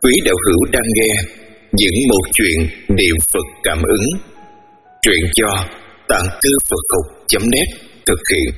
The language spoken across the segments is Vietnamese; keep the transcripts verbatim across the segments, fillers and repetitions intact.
Quý đạo hữu đang nghe những một chuyện niệm Phật cảm ứng. Truyện do tạng thư Phật học chấm net thực hiện.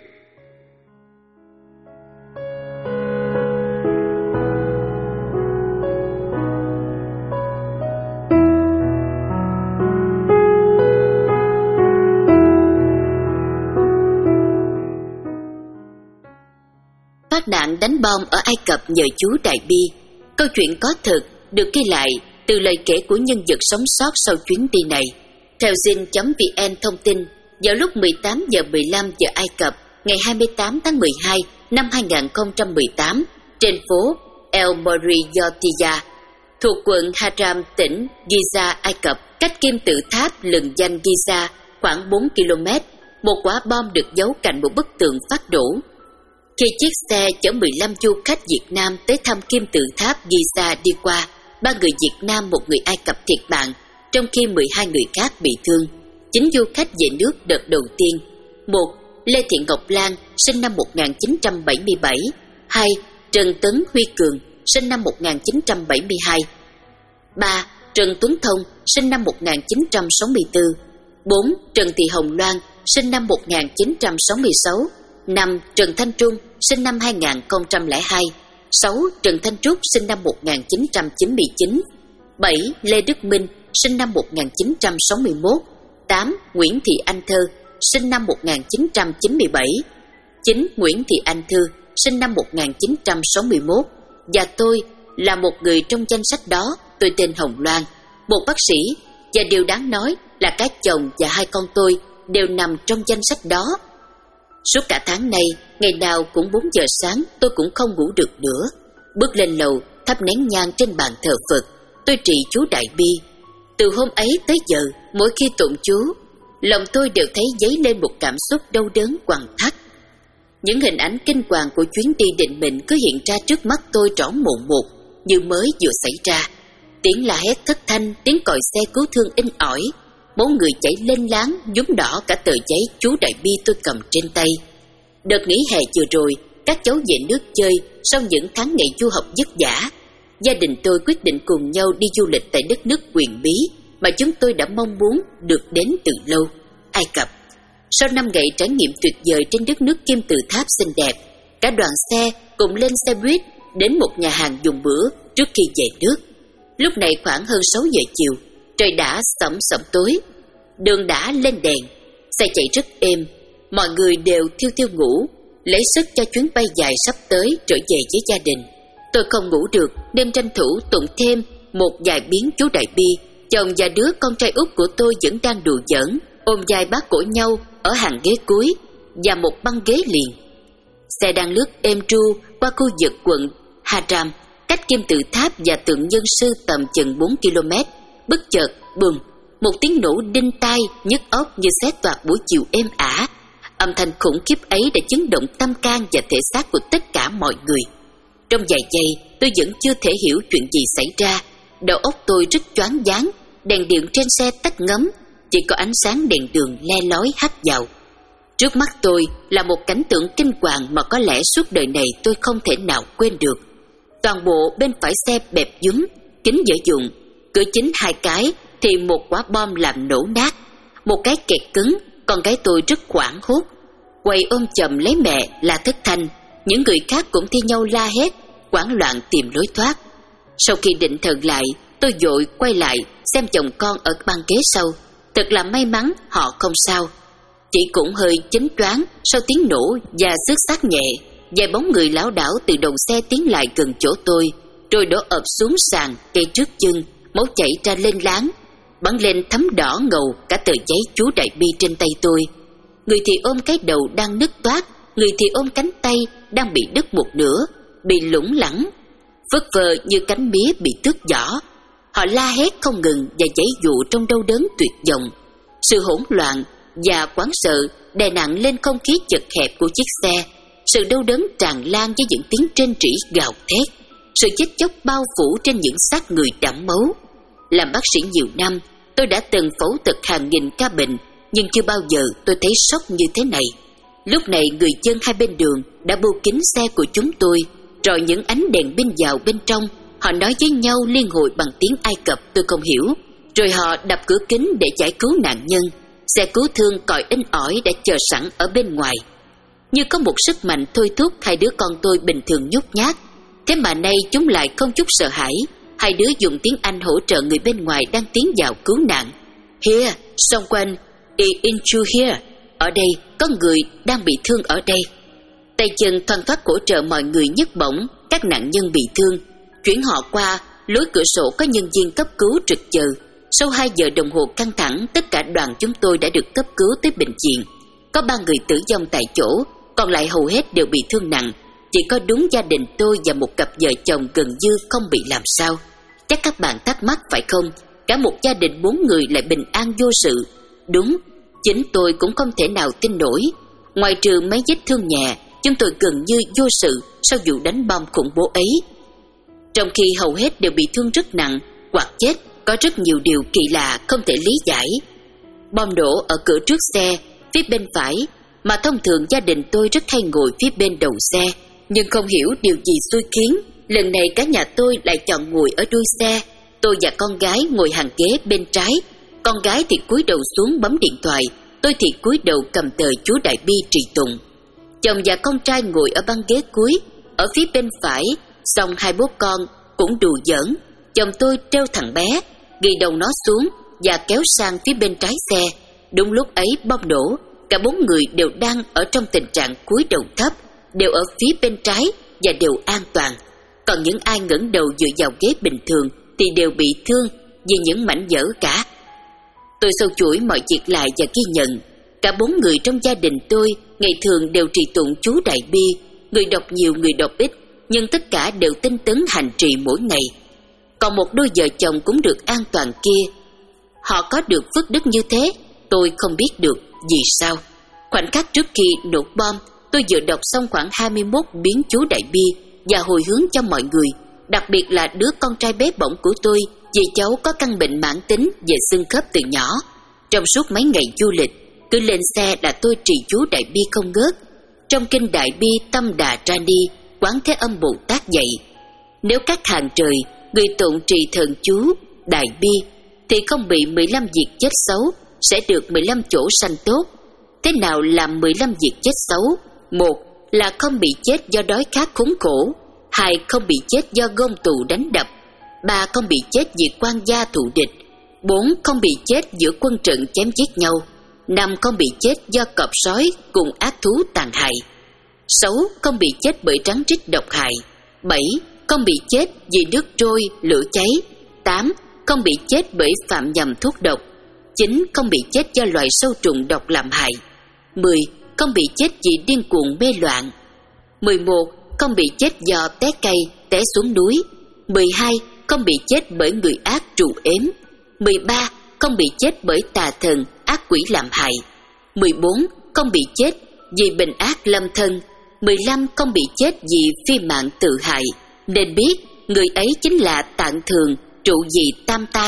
Phát nạn đánh bom ở Ai Cập nhờ chú Đại Bi. Câu chuyện có thật, được ghi lại từ lời kể của nhân vật sống sót sau chuyến đi này. Theo zin chấm vn thông tin, vào lúc mười tám giờ mười lăm giờ Ai Cập, ngày hai mươi tám tháng mười hai năm hai nghìn không trăm mười tám, trên phố El Moriyotiya, thuộc quận Haram, tỉnh Giza, Ai Cập, cách kim tự tháp lừng danh Giza khoảng bốn ki lô mét, một quả bom được giấu cạnh một bức tường phát nổ. Khi chiếc xe chở mười lăm du khách Việt Nam tới thăm kim tự tháp Giza đi qua, ba người Việt Nam, một người Ai Cập thiệt mạng, trong khi mười hai người khác bị thương. Chín du khách về nước đợt đầu tiên: một. Lê Thị Ngọc Lan, sinh năm một nghìn chín trăm bảy mươi bảy. Hai. Trần Tấn Huy Cường, sinh năm một nghìn chín trăm bảy mươi hai. Ba. Trần Tuấn Thông, sinh năm một nghìn chín trăm sáu mươi tư. Bốn. Trần Thị Hồng Loan, sinh năm một nghìn chín trăm sáu mươi sáu. Năm. Trần Thanh Trung, sinh năm hai nghìn không trăm lẻ hai. Sáu. Trần Thanh Trúc, sinh năm một nghìn chín trăm chín mươi chín. Bảy. Lê Đức Minh, sinh năm một nghìn chín trăm sáu mươi mốt. Tám. Nguyễn Thị Anh Thơ, sinh năm một nghìn chín trăm chín mươi bảy. Chín. Nguyễn Thị Anh Thư, sinh năm một nghìn chín trăm sáu mươi mốt. Và tôi là một người trong danh sách đó. Tôi tên Hồng Loan, một bác sĩ, và điều đáng nói là cả chồng và hai con tôi đều nằm trong danh sách đó. Suốt cả tháng nay, ngày nào cũng bốn giờ sáng tôi cũng không ngủ được nữa. Bước lên lầu, thắp nén nhang trên bàn thờ Phật, tôi trì chú Đại Bi. Từ hôm ấy tới giờ, mỗi khi tụng chú, lòng tôi đều thấy dấy lên một cảm xúc đau đớn quặn thắt. Những hình ảnh kinh hoàng của chuyến đi định mệnh cứ hiện ra trước mắt tôi rõ mồn một, như mới vừa xảy ra. Tiếng la hét thất thanh, tiếng còi xe cứu thương inh ỏi, máu người chảy lên láng, nhuốm đỏ cả tờ giấy chú Đại Bi tôi cầm trên tay. Đợt nghỉ hè vừa rồi, các cháu về nước chơi sau những tháng ngày du học vất vả. Gia đình tôi quyết định cùng nhau đi du lịch tại đất nước huyền bí mà chúng tôi đã mong muốn được đến từ lâu, Ai Cập. Sau năm ngày trải nghiệm tuyệt vời trên đất nước kim tự tháp xinh đẹp, cả đoàn xe cùng lên xe buýt đến một nhà hàng dùng bữa trước khi về nước. Lúc này khoảng hơn sáu giờ chiều, trời đã sẫm sẫm tối, đường đã lên đèn, xe chạy rất êm, mọi người đều thiêu thiêu ngủ, lấy sức cho chuyến bay dài sắp tới trở về với gia đình. Tôi không ngủ được nên tranh thủ tụng thêm một vài biến chú Đại Bi. Chồng và đứa con trai út của tôi vẫn đang đùa giỡn, ôm vai bác cổ nhau ở hàng ghế cuối và một băng ghế liền. Xe đang lướt êm ru qua khu vực quận Haram, cách kim tự tháp và tượng nhân sư tầm chừng bốn ki lô mét. Bất chợt, bùm, một tiếng nổ đinh tai nhức óc như xé toạc buổi chiều êm ả. Âm thanh khủng khiếp ấy đã chấn động tâm can và thể xác của tất cả mọi người. Trong vài giây, tôi vẫn chưa thể hiểu chuyện gì xảy ra. Đầu óc tôi rất choáng váng, đèn điện trên xe tắt ngấm, chỉ có ánh sáng đèn đường le lói hắt vào. Trước mắt tôi là một cảnh tượng kinh hoàng mà có lẽ suốt đời này tôi không thể nào quên được. Toàn bộ bên phải xe bẹp dúm, kính dễ dụng, cửa chính hai cái thì một quả bom làm nổ nát, một cái kẹt cứng. Con gái tôi rất hoảng hốt, quay ôm chầm lấy mẹ là thất thanh. Những người khác cũng thi nhau la hét, hoảng loạn tìm lối thoát. Sau khi định thần lại, tôi vội quay lại xem chồng con ở băng ghế sau. Thật là may mắn họ không sao, chỉ cũng hơi chấn choáng sau tiếng nổ và xước xác nhẹ. Vài bóng người lảo đảo từ đầu xe tiến lại gần chỗ tôi, rồi đổ ập xuống sàn cây trước chân, máu chảy ra lên láng, bắn lên thấm đỏ ngầu cả tờ giấy chú Đại Bi trên tay tôi. Người thì ôm cái đầu đang nứt toát, người thì ôm cánh tay đang bị đứt một nửa, bị lủng lẳng, phất phơ như cánh mía bị tước vỏ. Họ la hét không ngừng và giãy dụ trong đau đớn tuyệt vọng. Sự hỗn loạn và hoảng sợ đè nặng lên không khí chật hẹp của chiếc xe. Sự đau đớn tràn lan với những tiếng rên rỉ gào thét. Sự chết chóc bao phủ trên những xác người đẫm máu. Làm bác sĩ nhiều năm, tôi đã từng phẫu thuật hàng nghìn ca bệnh, nhưng chưa bao giờ tôi thấy sốc như thế này. Lúc này người dân hai bên đường đã bưu kín xe của chúng tôi, rồi những ánh đèn pin vào bên trong. Họ nói với nhau liên hồi bằng tiếng Ai Cập tôi không hiểu. Rồi họ đập cửa kính để giải cứu nạn nhân. Xe cứu thương còi inh ỏi đã chờ sẵn ở bên ngoài. Như có một sức mạnh thôi thúc hai đứa con tôi bình thường nhút nhát. Thế mà nay chúng lại không chút sợ hãi. Hai đứa dùng tiếng Anh hỗ trợ người bên ngoài đang tiến vào cứu nạn. Here, someone is injured here. Ở đây, có người đang bị thương ở đây. Tay chân thoăn thoắt hỗ trợ mọi người nhấc bổng các nạn nhân bị thương, chuyển họ qua lối cửa sổ có nhân viên cấp cứu trực chờ. Sau hai giờ đồng hồ căng thẳng, tất cả đoàn chúng tôi đã được cấp cứu tới bệnh viện. Có ba người tử vong tại chỗ, còn lại hầu hết đều bị thương nặng. Chỉ có đúng gia đình tôi và một cặp vợ chồng gần như không bị làm sao. Chắc các bạn thắc mắc phải không? Cả một gia đình bốn người lại bình an vô sự. Đúng, chính tôi cũng không thể nào tin nổi. Ngoài trừ mấy vết thương nhẹ, chúng tôi gần như vô sự sau vụ đánh bom khủng bố ấy. Trong khi hầu hết đều bị thương rất nặng hoặc chết, có rất nhiều điều kỳ lạ không thể lý giải. Bom nổ ở cửa trước xe, phía bên phải, mà thông thường gia đình tôi rất hay ngồi phía bên đầu xe. Nhưng không hiểu điều gì xui khiến, lần này cả nhà tôi lại chọn ngồi ở đuôi xe. Tôi và con gái ngồi hàng ghế bên trái. Con gái thì cúi đầu xuống bấm điện thoại, tôi thì cúi đầu cầm tờ chú Đại Bi trì tụng. Chồng và con trai ngồi ở băng ghế cuối, ở phía bên phải. Xong hai bố con cũng đùa giỡn. Chồng tôi treo thằng bé, ghi đầu nó xuống và kéo sang phía bên trái xe. Đúng lúc ấy bom nổ. Cả bốn người đều đang ở trong tình trạng cúi đầu thấp, đều ở phía bên trái và đều an toàn. Còn những ai ngẩng đầu dựa vào ghế bình thường thì đều bị thương vì những mảnh vỡ cả. Tôi sâu chuỗi mọi việc lại và ghi nhận. Cả bốn người trong gia đình tôi ngày thường đều trì tụng chú Đại Bi, người đọc nhiều người đọc ít, nhưng tất cả đều tinh tấn hành trì mỗi ngày. Còn một đôi vợ chồng cũng được an toàn kia. Họ có được phước đức như thế, tôi không biết được vì sao. Khoảnh khắc trước khi nổ bom, tôi vừa đọc xong khoảng hai mươi mốt biến chú Đại Bi và hồi hướng cho mọi người, đặc biệt là đứa con trai bé bỏng của tôi, vì cháu có căn bệnh mãn tính về xương khớp từ nhỏ. Trong suốt mấy ngày du lịch, cứ lên xe là tôi trì chú Đại Bi không ngớt. Trong kinh Đại Bi Tâm Đà Ra Ni, Quán Thế Âm Bồ Tát dạy, nếu các hàng trời người tụng trì thần chú Đại Bi thì không bị mười lăm việc chết xấu, sẽ được mười lăm chỗ sanh tốt. Thế nào là mười lăm việc chết xấu? Một là không bị chết do đói khát khốn khổ. Hai, không bị chết do gông tù đánh đập. Ba, không bị chết vì quan gia thù địch. Bốn, không bị chết giữa quân trận chém giết nhau. Năm, không bị chết do cọp sói cùng ác thú tàn hại. Sáu, không bị chết bởi rắn rít độc hại. Bảy, không bị chết vì nước trôi, lửa cháy. Tám, không bị chết bởi phạm nhầm thuốc độc. Chín, không bị chết do loài sâu trùng độc làm hại. Mười, không bị chết vì điên cuồng mê loạn. Mười một, không bị chết do té cây, té xuống núi. Mười hai, không bị chết bởi người ác trù ếm. Mười ba, không bị chết bởi tà thần, ác quỷ làm hại. Mười bốn, không bị chết vì bệnh ác lâm thân. Mười lăm, không bị chết vì phi mạng tự hại. Nên biết, người ấy chính là Tạng Thường, trụ gì tam tai.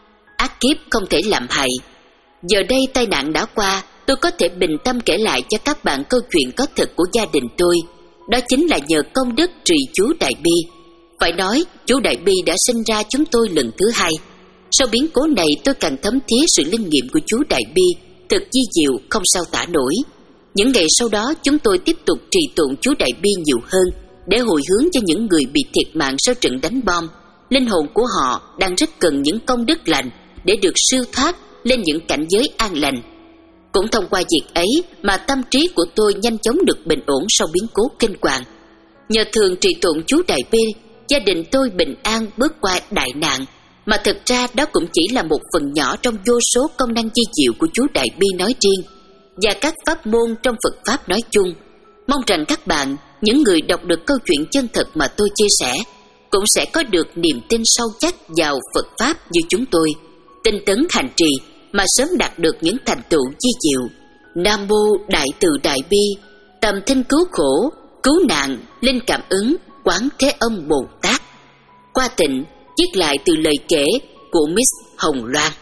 Ác kiếp không thể làm hại. Giờ đây tai nạn đã qua, tôi có thể bình tâm kể lại cho các bạn câu chuyện có thật của gia đình tôi. Đó chính là nhờ công đức trì chú Đại Bi. Phải nói, chú Đại Bi đã sinh ra chúng tôi lần thứ hai. Sau biến cố này tôi càng thấm thía sự linh nghiệm của chú Đại Bi, thật di diệu không sao tả nổi. Những ngày sau đó chúng tôi tiếp tục trì tụng chú Đại Bi nhiều hơn, để hồi hướng cho những người bị thiệt mạng sau trận đánh bom. Linh hồn của họ đang rất cần những công đức lành để được siêu thoát lên những cảnh giới an lành. Cũng thông qua việc ấy mà tâm trí của tôi nhanh chóng được bình ổn sau biến cố kinh hoàng. Nhờ thường trì tụng chú Đại Bi, gia đình tôi bình an bước qua đại nạn. Mà thực ra đó cũng chỉ là một phần nhỏ trong vô số công năng di diệu của chú Đại Bi nói riêng và các pháp môn trong Phật Pháp nói chung. Mong rằng các bạn, những người đọc được câu chuyện chân thật mà tôi chia sẻ, cũng sẽ có được niềm tin sâu chắc vào Phật Pháp như chúng tôi, tinh tấn hành trì mà sớm đạt được những thành tựu di diệu. Nam Mô Đại Từ Đại Bi, Tầm Thinh Cứu Khổ, Cứu Nạn, Linh Cảm Ứng, Quán Thế Âm Bồ Tát. Qua Tịnh viết lại từ lời kể của Miss Hồng Loan.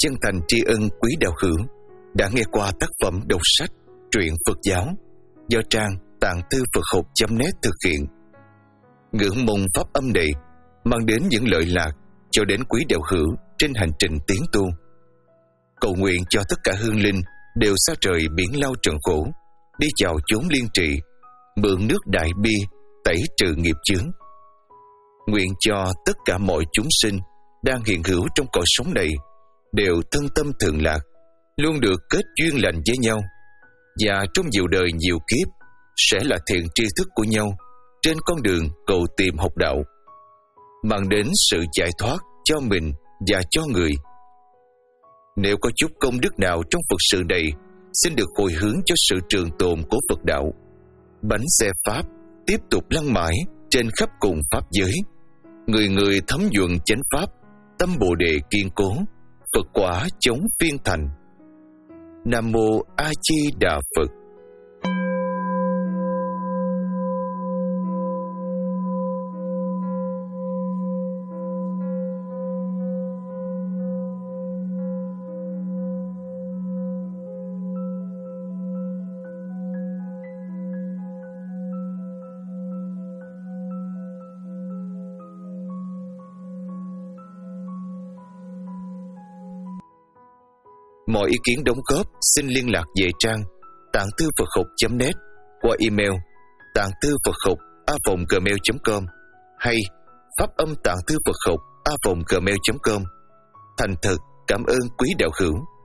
chân thành tri ân quý đạo hữu đã nghe qua tác phẩm đọc sách truyện Phật giáo do trang tạng thư Phật học chấm net thực hiện. Ngưỡng mong pháp âm này mang đến những lợi lạc cho đến quý đạo hữu trên hành trình tiến tu. Cầu nguyện cho tất cả hương linh đều xa trời biển lao trần khổ, đi vào chốn liên trị, mượn nước đại bi tẩy trừ nghiệp chướng. Nguyện cho tất cả mọi chúng sinh đang hiện hữu trong cõi sống này đều thân tâm thường lạc, luôn được kết duyên lành với nhau, và trong nhiều đời nhiều kiếp sẽ là thiện tri thức của nhau trên con đường cầu tìm học đạo, mang đến sự giải thoát cho mình và cho người. Nếu có chút công đức nào trong Phật sự này, xin được hồi hướng cho sự trường tồn của Phật đạo. Bánh xe Pháp tiếp tục lăn mãi trên khắp cùng Pháp giới, người người thấm nhuận chánh Pháp, tâm Bồ Đề kiên cố, Phật quả chống phiên thành. Nam Mô A Di Đà Phật. Mọi ý kiến đóng góp xin liên lạc về trang tạng thư Phật học chấm net qua email tạng thư Phật học a vòng gmail chấm com hay pháp âm tạng thư Phật học a vòng gmail chấm com. Thành thật cảm ơn quý đạo hữu.